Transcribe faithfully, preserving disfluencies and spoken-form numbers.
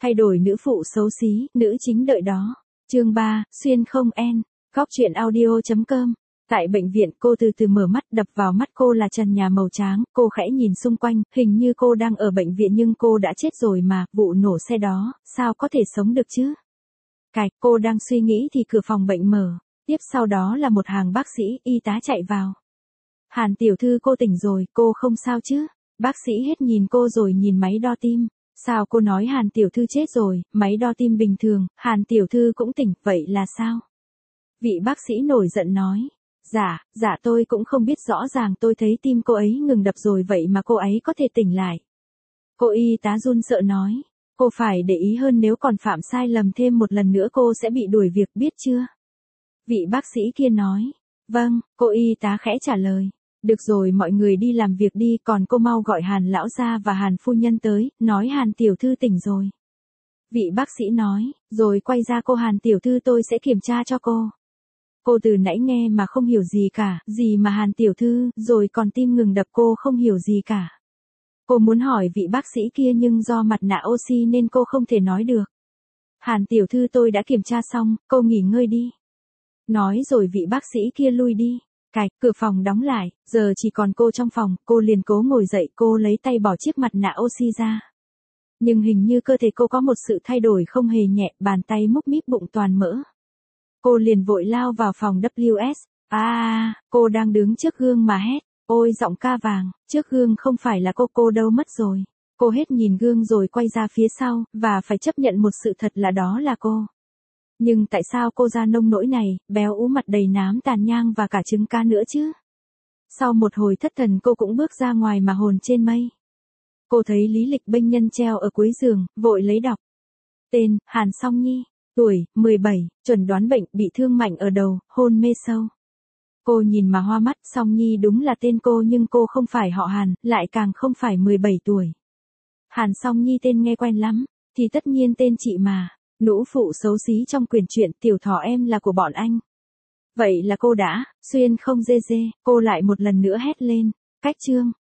Thay đổi nữ phụ xấu xí, nữ chính đợi đó. Chương ba, xuyên không en. Góc truyện audio chấm com. Tại bệnh viện cô từ từ mở mắt, đập vào mắt cô là trần nhà màu trắng, cô khẽ nhìn xung quanh, hình như cô đang ở bệnh viện nhưng cô đã chết rồi mà, vụ nổ xe đó, sao có thể sống được chứ? Cạch, cô đang suy nghĩ thì cửa phòng bệnh mở, tiếp sau đó là một hàng bác sĩ, y tá chạy vào. Hàn tiểu thư cô tỉnh rồi, cô không sao chứ? Bác sĩ hết nhìn cô rồi nhìn máy đo tim. Sao cô nói Hàn tiểu thư chết rồi, máy đo tim bình thường, Hàn tiểu thư cũng tỉnh, vậy là sao? Vị bác sĩ nổi giận nói. Dạ, dạ tôi cũng không biết, rõ ràng tôi thấy tim cô ấy ngừng đập rồi vậy mà cô ấy có thể tỉnh lại. Cô y tá run sợ nói. Cô phải để ý hơn, nếu còn phạm sai lầm thêm một lần nữa cô sẽ bị đuổi việc, biết chưa? Vị bác sĩ kia nói. Vâng, cô y tá khẽ trả lời. Được rồi, mọi người đi làm việc đi, còn cô mau gọi Hàn lão gia và Hàn phu nhân tới, nói Hàn tiểu thư tỉnh rồi. Vị bác sĩ nói, rồi quay ra cô Hàn tiểu thư tôi sẽ kiểm tra cho cô. Cô từ nãy nghe mà không hiểu gì cả, gì mà Hàn tiểu thư, rồi còn tim ngừng đập, cô không hiểu gì cả. Cô muốn hỏi vị bác sĩ kia nhưng do mặt nạ oxy nên cô không thể nói được. Hàn tiểu thư tôi đã kiểm tra xong, cô nghỉ ngơi đi. Nói rồi vị bác sĩ kia lui đi. Cạch, cửa phòng đóng lại, giờ chỉ còn cô trong phòng, cô liền cố ngồi dậy, cô lấy tay bỏ chiếc mặt nạ oxy ra. Nhưng hình như cơ thể cô có một sự thay đổi không hề nhẹ, bàn tay múc míp, bụng toàn mỡ. Cô liền vội lao vào phòng vê kép ét. À, cô đang đứng trước gương mà hét. Ôi giọng ca vàng, trước gương không phải là cô, cô đâu mất rồi. Cô hết nhìn gương rồi quay ra phía sau, và phải chấp nhận một sự thật là đó là cô. Nhưng tại sao cô ra nông nỗi này, béo ú, mặt đầy nám tàn nhang và cả trứng cá nữa chứ? Sau một hồi thất thần cô cũng bước ra ngoài mà hồn trên mây. Cô thấy lý lịch bệnh nhân treo ở cuối giường, vội lấy đọc. Tên, Hàn Song Nhi. Tuổi, mười bảy, chuẩn đoán bệnh, bị thương mạnh ở đầu, hôn mê sâu. Cô nhìn mà hoa mắt, Song Nhi đúng là tên cô nhưng cô không phải họ Hàn, lại càng không phải mười bảy tuổi. Hàn Song Nhi tên nghe quen lắm, thì tất nhiên tên chị mà. Nữ phụ xấu xí trong quyển truyện, tiểu thỏ em là của bọn anh. Vậy là cô đã, xuyên không dê dê, cô lại một lần nữa hét lên. Cách chương.